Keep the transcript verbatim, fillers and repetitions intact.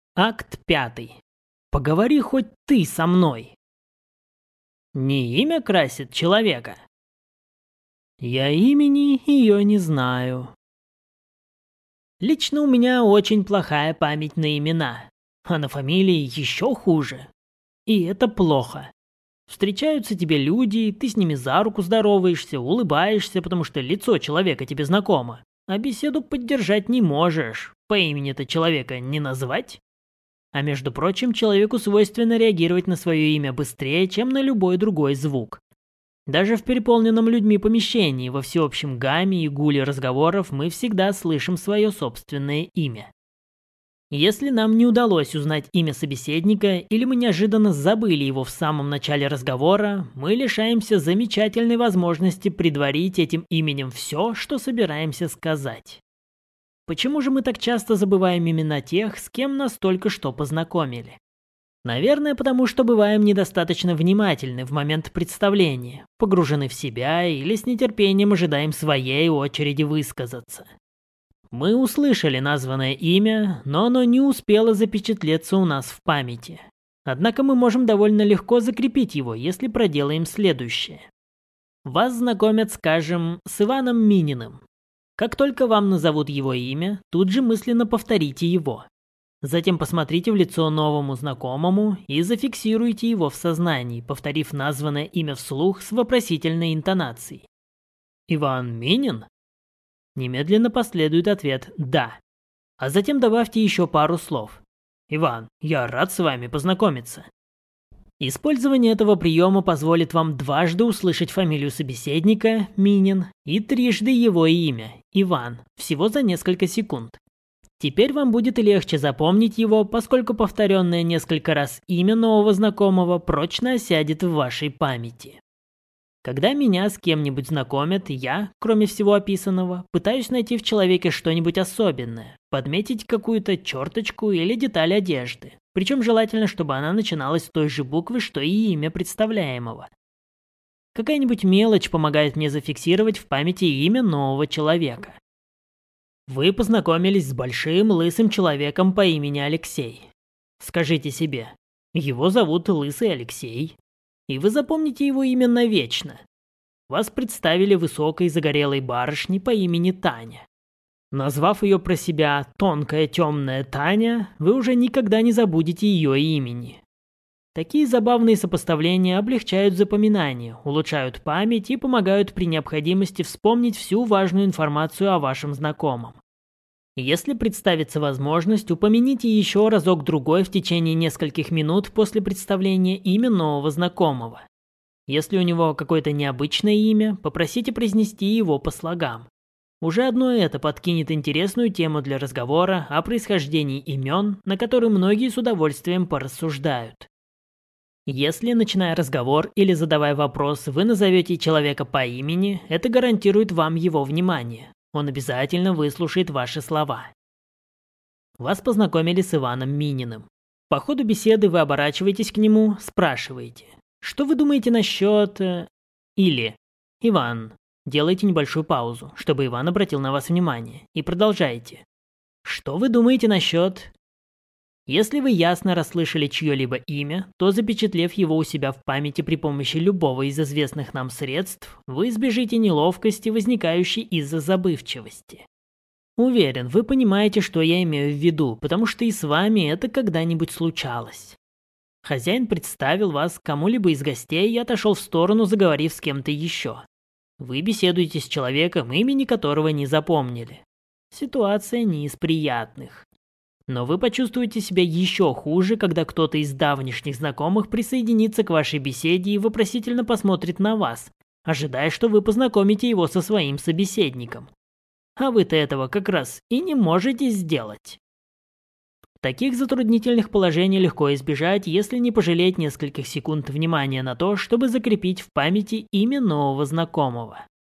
Акт пятый. Поговори хоть ты со мной. Не имя красит человека. Я имени ее не знаю. Лично у меня очень плохая память на имена, а на фамилии еще хуже. И это плохо. Встречаются тебе люди, ты с ними за руку здороваешься, улыбаешься, потому что лицо человека тебе знакомо, а беседу поддержать не можешь, по имени-то человека не назвать. А между прочим, человеку свойственно реагировать на свое имя быстрее, чем на любой другой звук. Даже в переполненном людьми помещении, во всеобщем гамме и гуле разговоров мы всегда слышим свое собственное имя. Если нам не удалось узнать имя собеседника, или мы неожиданно забыли его в самом начале разговора, мы лишаемся замечательной возможности предварить этим именем все, что собираемся сказать. Почему же мы так часто забываем имена тех, с кем нас только что познакомили? Наверное, потому что бываем недостаточно внимательны в момент представления, погружены в себя или с нетерпением ожидаем своей очереди высказаться. Мы услышали названное имя, но оно не успело запечатлеться у нас в памяти. Однако мы можем довольно легко закрепить его, если проделаем следующее. Вас знакомят, скажем, с Иваном Мининым. Как только вам назовут его имя, тут же мысленно повторите его. Затем посмотрите в лицо новому знакомому и зафиксируйте его в сознании, повторив названное имя вслух с вопросительной интонацией. «Иван Минин?» Немедленно последует ответ «да». А затем добавьте еще пару слов. «Иван, я рад с вами познакомиться». Использование этого приема позволит вам дважды услышать фамилию собеседника, Минин, и трижды его имя, Иван, всего за несколько секунд. Теперь вам будет легче запомнить его, поскольку повторенное несколько раз имя нового знакомого прочно осядет в вашей памяти. Когда меня с кем-нибудь знакомят, я, кроме всего описанного, пытаюсь найти в человеке что-нибудь особенное, подметить какую-то черточку или деталь одежды. Причем желательно, чтобы она начиналась с той же буквы, что и имя представляемого. Какая-нибудь мелочь помогает мне зафиксировать в памяти имя нового человека. Вы познакомились с большим лысым человеком по имени Алексей. Скажите себе, его зовут Лысый Алексей, и вы запомните его имя навечно. Вас представили высокой загорелой барышней по имени Таня. Назвав ее про себя «тонкая темная Таня», вы уже никогда не забудете ее имени. Такие забавные сопоставления облегчают запоминание, улучшают память и помогают при необходимости вспомнить всю важную информацию о вашем знакомом. Если представится возможность, упомяните еще разок-другой в течение нескольких минут после представления имя нового знакомого. Если у него какое-то необычное имя, попросите произнести его по слогам. Уже одно это подкинет интересную тему для разговора о происхождении имен, на которую многие с удовольствием порассуждают. Если, начиная разговор или задавая вопрос, вы назовете человека по имени, это гарантирует вам его внимание. Он обязательно выслушает ваши слова. Вас познакомили с Иваном Мининым. По ходу беседы вы оборачиваетесь к нему, спрашиваете: «Что вы думаете насчет...» Или «Иван...» Делайте небольшую паузу, чтобы Иван обратил на вас внимание, и продолжайте. «Что вы думаете насчет...» Если вы ясно расслышали чье-либо имя, то, запечатлев его у себя в памяти при помощи любого из известных нам средств, вы избежите неловкости, возникающей из-за забывчивости. Уверен, вы понимаете, что я имею в виду, потому что и с вами это когда-нибудь случалось. Хозяин представил вас кому-либо из гостей и отошел в сторону, заговорив с кем-то еще. Вы беседуете с человеком, имени которого не запомнили. Ситуация не из приятных. Но вы почувствуете себя еще хуже, когда кто-то из давнишних знакомых присоединится к вашей беседе и вопросительно посмотрит на вас, ожидая, что вы познакомите его со своим собеседником. А вы-то этого как раз и не можете сделать. Таких затруднительных положений легко избежать, если не пожалеть нескольких секунд внимания на то, чтобы закрепить в памяти имя нового знакомого.